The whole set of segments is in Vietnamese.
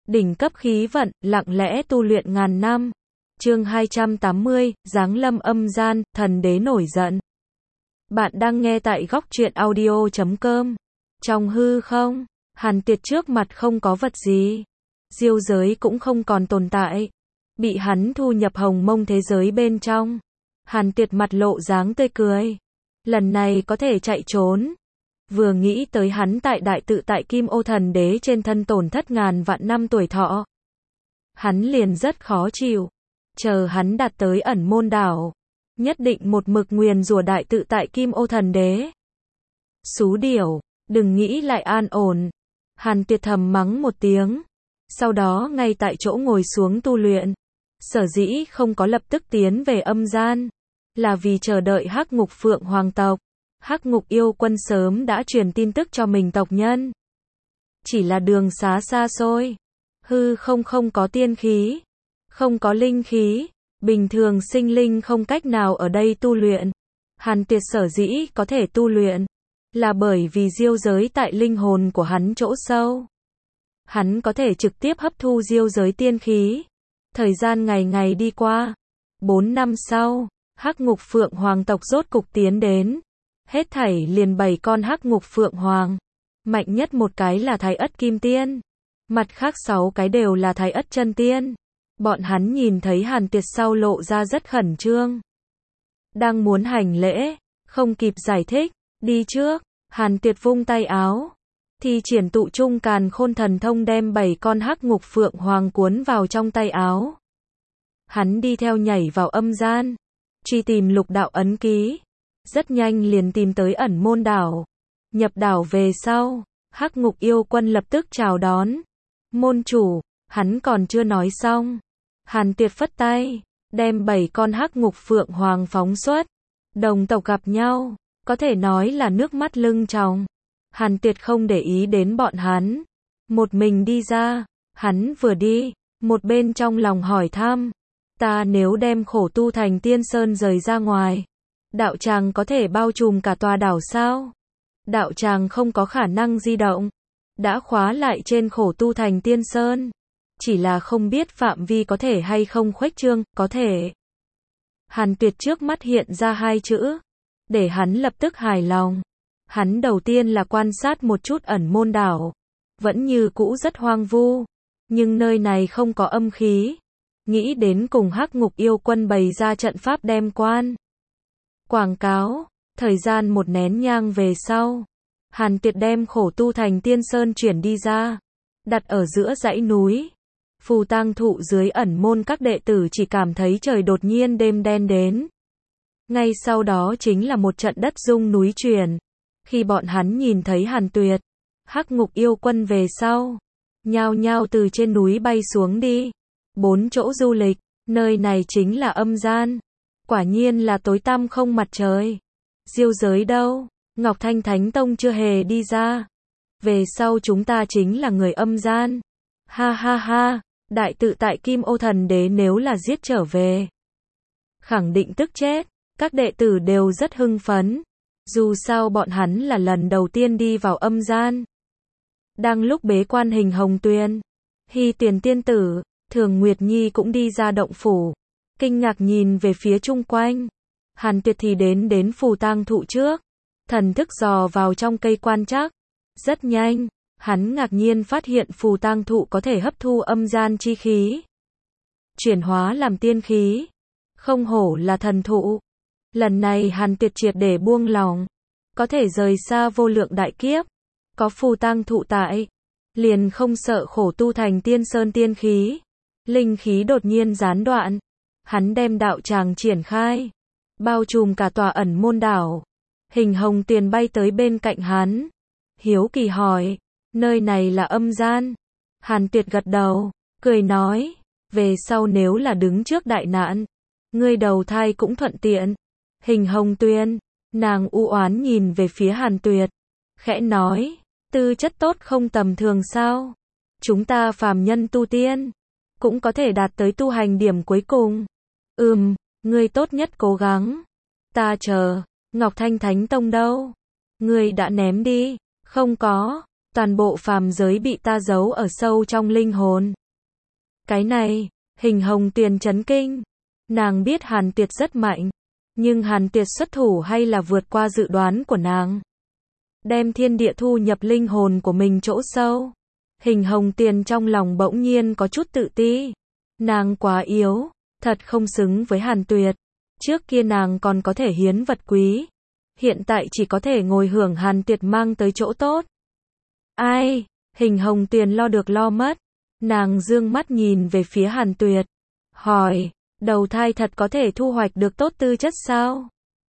đỉnh cấp khí vận, lặng lẽ tu luyện ngàn năm. Chương 280, giáng lâm âm gian, thần đế nổi giận. Bạn đang nghe tại góc truyện audio.com. Trong hư không, Hàn Tuyệt trước mặt không có vật gì. Diêu giới cũng không còn tồn tại. Bị hắn thu nhập hồng mông thế giới bên trong. Hàn Tuyệt mặt lộ dáng tươi cười. Lần này có thể chạy trốn. Vừa nghĩ tới hắn tại đại tự tại Kim Ô thần đế trên thân tổn thất ngàn vạn năm tuổi thọ. Hắn liền rất khó chịu. Chờ hắn đạt tới ẩn môn đảo. Nhất định một mực nguyền rủa đại tự tại Kim Ô thần đế. Xú điểu, đừng nghĩ lại an ổn. Hàn Tuyệt thầm mắng một tiếng. Sau đó ngay tại chỗ ngồi xuống tu luyện. Sở dĩ không có lập tức tiến về âm gian. Là vì chờ đợi Hắc Ngục Phượng Hoàng tộc. Hắc Ngục yêu quân sớm đã truyền tin tức cho mình tộc nhân. Chỉ là đường xá xa xôi. Hư không có tiên khí. Không có linh khí. Bình thường sinh linh không cách nào ở đây tu luyện. Hàn Tuyệt sở dĩ có thể tu luyện. Là bởi vì diêu giới tại linh hồn của hắn chỗ sâu. Hắn có thể trực tiếp hấp thu diêu giới tiên khí. Thời gian ngày đi qua. 4 năm sau, Hắc Ngục Phượng Hoàng tộc rốt cục tiến đến. Hết thảy liền 7 con Hắc Ngục Phượng Hoàng. Mạnh nhất một cái là Thái Ất Kim Tiên. Mặt khác 6 cái đều là Thái Ất Chân Tiên. Bọn hắn nhìn thấy Hàn Tuyệt sau lộ ra rất khẩn trương. Đang muốn hành lễ, không kịp giải thích, đi trước. Hàn Tuyệt vung tay áo. Thì triển tụ trung càn khôn thần thông đem 7 con Hắc Ngục Phượng Hoàng cuốn vào trong tay áo. Hắn đi theo nhảy vào âm gian. Truy tìm lục đạo ấn ký. Rất nhanh liền tìm tới ẩn môn đảo. Nhập đảo về sau, Hắc Ngục yêu quân lập tức chào đón. Môn chủ, hắn còn chưa nói xong. Hàn Tuyệt phất tay, đem 7 con Hắc Ngục Phượng Hoàng phóng xuất. Đồng tộc gặp nhau, có thể nói là nước mắt lưng tròng. Hàn Tuyệt không để ý đến bọn hắn. Một mình đi ra, hắn vừa đi, một bên trong lòng hỏi thăm. Ta nếu đem khổ tu thành tiên sơn rời ra ngoài, đạo tràng có thể bao trùm cả tòa đảo sao? Đạo tràng không có khả năng di động. Đã khóa lại trên khổ tu thành tiên sơn. Chỉ là không biết phạm vi có thể hay không khuếch trương, có thể. Hàn Tuyệt trước mắt hiện ra 2 chữ. Để hắn lập tức hài lòng. Hắn đầu tiên là quan sát một chút ẩn môn đảo. Vẫn như cũ rất hoang vu. Nhưng nơi này không có âm khí. Nghĩ đến cùng Hắc Ngục yêu quân bày ra trận pháp đem quan. Quảng cáo. Thời gian một nén nhang về sau. Hàn Tuyệt đem khổ tu thành tiên sơn chuyển đi ra. Đặt ở giữa dãy núi. Phù tang thụ dưới ẩn môn các đệ tử chỉ cảm thấy trời đột nhiên đêm đen đến. Ngay sau đó chính là một trận đất rung núi chuyển. Khi bọn hắn nhìn thấy Hàn Tuyệt, Hắc Ngục yêu quân về sau, nhao nhao từ trên núi bay xuống đi. 4 chỗ du lịch, nơi này chính là âm gian. Quả nhiên là tối tăm không mặt trời. Diêu giới đâu? Ngọc Thanh Thánh Tông chưa hề đi ra. Về sau chúng ta chính là người âm gian. Ha ha ha, đại tự tại Kim Ô thần đế nếu là giết trở về, khẳng định tức chết. Các đệ tử đều rất hưng phấn. Dù sao bọn hắn là lần đầu tiên đi vào âm gian. Đang lúc bế quan Hình Hồng Tuyền, Hy Tuyền tiên tử, Thường Nguyệt Nhi cũng đi ra động phủ. Kinh ngạc nhìn về phía chung quanh. Hàn Tuyệt thì đến phù tang thụ trước. Thần thức dò vào trong cây quan trắc. Rất nhanh, hắn ngạc nhiên phát hiện phù tang thụ có thể hấp thu âm gian chi khí. Chuyển hóa làm tiên khí. Không hổ là thần thụ. Lần này Hàn Tuyệt triệt để buông lòng. Có thể rời xa vô lượng đại kiếp. Có phù tang thụ tại. Liền không sợ khổ tu thành tiên sơn tiên khí. Linh khí đột nhiên gián đoạn. Hắn đem đạo tràng triển khai. Bao trùm cả tòa ẩn môn đảo. Hình Hồng Tuyền bay tới bên cạnh hắn. Hiếu kỳ hỏi. Nơi này là âm gian. Hàn Tuyệt gật đầu. Cười nói. Về sau nếu là đứng trước đại nạn. Ngươi đầu thai cũng thuận tiện. Hình Hồng Tuyền. Nàng u oán nhìn về phía Hàn Tuyệt. Khẽ nói. Tư chất tốt không tầm thường sao? Chúng ta phàm nhân tu tiên. Cũng có thể đạt tới tu hành điểm cuối cùng. Ngươi tốt nhất cố gắng. Ta chờ. Ngọc Thanh Thánh Tông đâu? Ngươi đã ném đi. Không có. Toàn bộ phàm giới bị ta giấu ở sâu trong linh hồn. Cái này, Hình Hồng Tuyền chấn kinh. Nàng biết Hàn Tuyệt rất mạnh, nhưng Hàn Tuyệt xuất thủ hay là vượt qua dự đoán của nàng. Đem thiên địa thu nhập linh hồn của mình chỗ sâu. Hình Hồng Tuyền trong lòng bỗng nhiên có chút tự ti. Nàng quá yếu, thật không xứng với Hàn Tuyệt. Trước kia nàng còn có thể hiến vật quý, hiện tại chỉ có thể ngồi hưởng Hàn Tuyệt mang tới chỗ tốt. Ai? Hình Hồng Tuyền lo được lo mất. Nàng dương mắt nhìn về phía Hàn Tuyệt, hỏi, đầu thai thật có thể thu hoạch được tốt tư chất sao?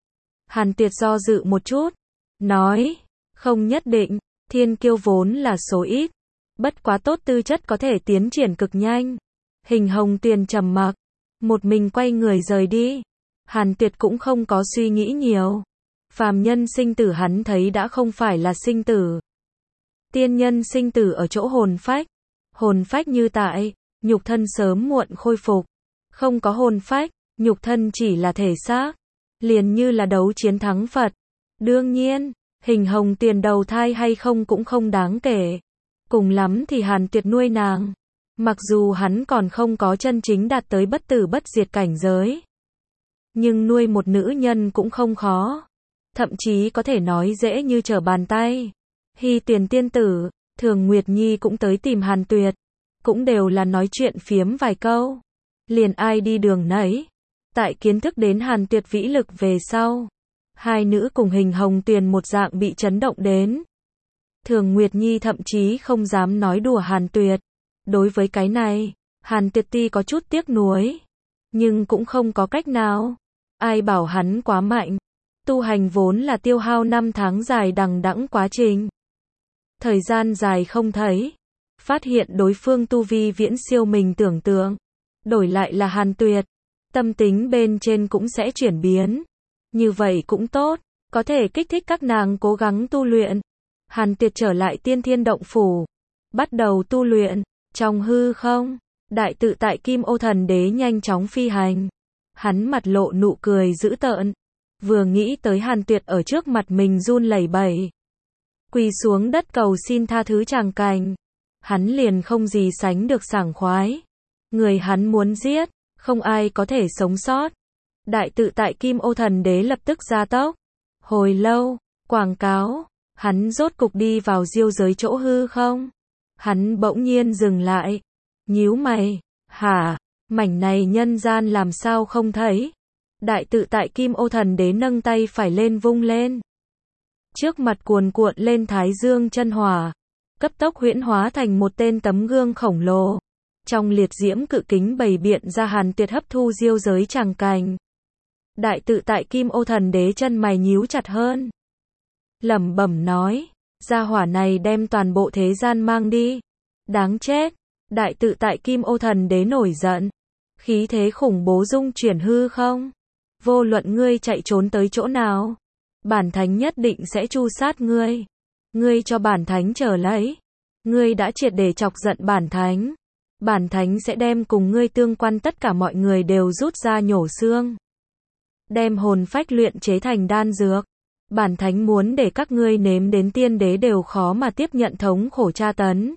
Hàn Tuyệt do dự một chút, nói, không nhất định, thiên kiêu vốn là số ít, bất quá tốt tư chất có thể tiến triển cực nhanh. Hình Hồng Tuyền trầm mặc, một mình quay người rời đi. Hàn Tuyệt cũng không có suy nghĩ nhiều. Phàm nhân sinh tử hắn thấy đã không phải là sinh tử. Tiên nhân sinh tử ở chỗ hồn phách. Hồn phách như tại, nhục thân sớm muộn khôi phục. Không có hồn phách, nhục thân chỉ là thể xác. Liền như là đấu chiến thắng Phật. Đương nhiên, Hình Hồng Tuyền đầu thai hay không cũng không đáng kể. Cùng lắm thì Hàn Tuyệt nuôi nàng. Mặc dù hắn còn không có chân chính đạt tới bất tử bất diệt cảnh giới, nhưng nuôi một nữ nhân cũng không khó. Thậm chí có thể nói dễ như trở bàn tay. Hy Tuyền tiên tử, Thường Nguyệt Nhi cũng tới tìm Hàn Tuyệt. Cũng đều là nói chuyện phiếm vài câu. Liền ai đi đường nấy. Tại kiến thức đến Hàn Tuyệt vĩ lực về sau, hai nữ cùng Hình Hồng Tuyền một dạng bị chấn động đến. Thường Nguyệt Nhi thậm chí không dám nói đùa Hàn Tuyệt. Đối với cái này, Hàn Tuyệt ti có chút tiếc nuối, nhưng cũng không có cách nào. Ai bảo hắn quá mạnh. Tu hành vốn là tiêu hao năm tháng dài đằng đẵng quá trình. Thời gian dài không thấy, phát hiện đối phương tu vi viễn siêu mình tưởng tượng. Đổi lại là Hàn Tuyệt, tâm tính bên trên cũng sẽ chuyển biến. Như vậy cũng tốt, có thể kích thích các nàng cố gắng tu luyện. Hàn Tuyệt trở lại Tiên Thiên Động Phủ, bắt đầu tu luyện. Trong hư không, đại tự tại Kim Ô Thần Đế nhanh chóng phi hành. Hắn mặt lộ nụ cười dữ tợn. Vừa nghĩ tới Hàn Tuyệt ở trước mặt mình run lẩy bẩy, quỳ xuống đất cầu xin tha thứ tràng cảnh, hắn liền không gì sánh được sảng khoái. Người hắn muốn giết, không ai có thể sống sót. Đại tự tại Kim Ô Thần Đế lập tức gia tốc. Hồi lâu, quảng cáo, hắn rốt cục đi vào diêu giới chỗ hư không. Hắn bỗng nhiên dừng lại, nhíu mày, hả, mảnh này nhân gian làm sao không thấy? Đại tự tại Kim Ô Thần Đế nâng tay phải lên vung lên. Trước mặt cuồn cuộn lên thái dương chân hỏa, cấp tốc huyễn hóa thành một tên tấm gương khổng lồ. Trong liệt diễm cự kính bày biện ra Hàn Tuyệt hấp thu diêu giới tràng cảnh. Đại tự tại Kim Ô Thần Đế chân mày nhíu chặt hơn. Lẩm bẩm nói, gia hỏa này đem toàn bộ thế gian mang đi. Đáng chết. Đại tự tại Kim Ô Thần Đế nổi giận. Khí thế khủng bố dung chuyển hư không. Vô luận ngươi chạy trốn tới chỗ nào, bản thánh nhất định sẽ tru sát ngươi. Ngươi cho bản thánh chờ lấy. Ngươi đã triệt để chọc giận bản thánh. Bản thánh sẽ đem cùng ngươi tương quan tất cả mọi người đều rút ra nhổ xương. Đem hồn phách luyện chế thành đan dược. Bản thánh muốn để các ngươi nếm đến tiên đế đều khó mà tiếp nhận thống khổ tra tấn.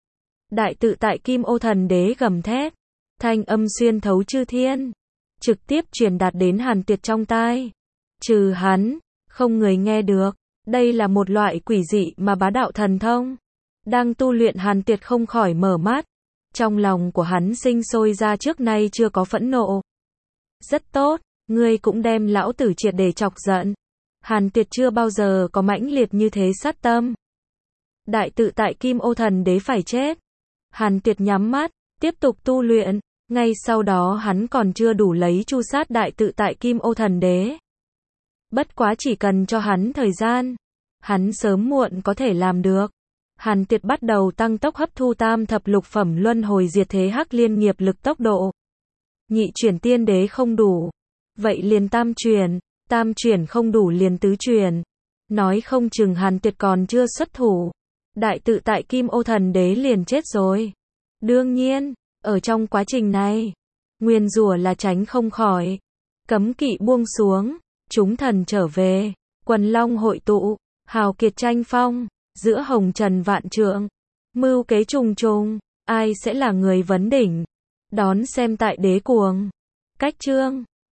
Đại tự tại Kim Ô Thần Đế gầm thét. Thanh âm xuyên thấu chư thiên, trực tiếp truyền đạt đến Hàn Tuyệt trong tai. Trừ hắn, không người nghe được. Đây là một loại quỷ dị mà bá đạo thần thông. Đang tu luyện Hàn Tuyệt không khỏi mở mắt. Trong lòng của hắn sinh sôi ra trước nay chưa có phẫn nộ. Rất tốt, ngươi cũng đem lão tử triệt để chọc giận. Hàn Tuyệt chưa bao giờ có mãnh liệt như thế sát tâm. Đại tự tại Kim Ô Thần Đế phải chết. Hàn Tuyệt nhắm mắt, tiếp tục tu luyện. Ngay sau đó hắn còn chưa đủ lấy tru sát đại tự tại Kim Ô Thần Đế. Bất quá chỉ cần cho hắn thời gian, hắn sớm muộn có thể làm được. Hàn Tuyệt bắt đầu tăng tốc hấp thu tam thập lục phẩm luân hồi diệt thế hắc liên nghiệp lực tốc độ. Nhị chuyển tiên đế không đủ, vậy liền tam chuyển không đủ liền tứ chuyển. Nói không chừng Hàn Tuyệt còn chưa xuất thủ, đại tự tại Kim Ô Thần Đế liền chết rồi. Đương nhiên, ở trong quá trình này, nguyên rủa là tránh không khỏi. Cấm kỵ buông xuống, chúng thần trở về, quần long hội tụ, hào kiệt tranh phong, giữa hồng trần vạn trượng, mưu kế trùng trùng, ai sẽ là người vấn đỉnh? Đón xem tại Đế Cuồng. Cách chương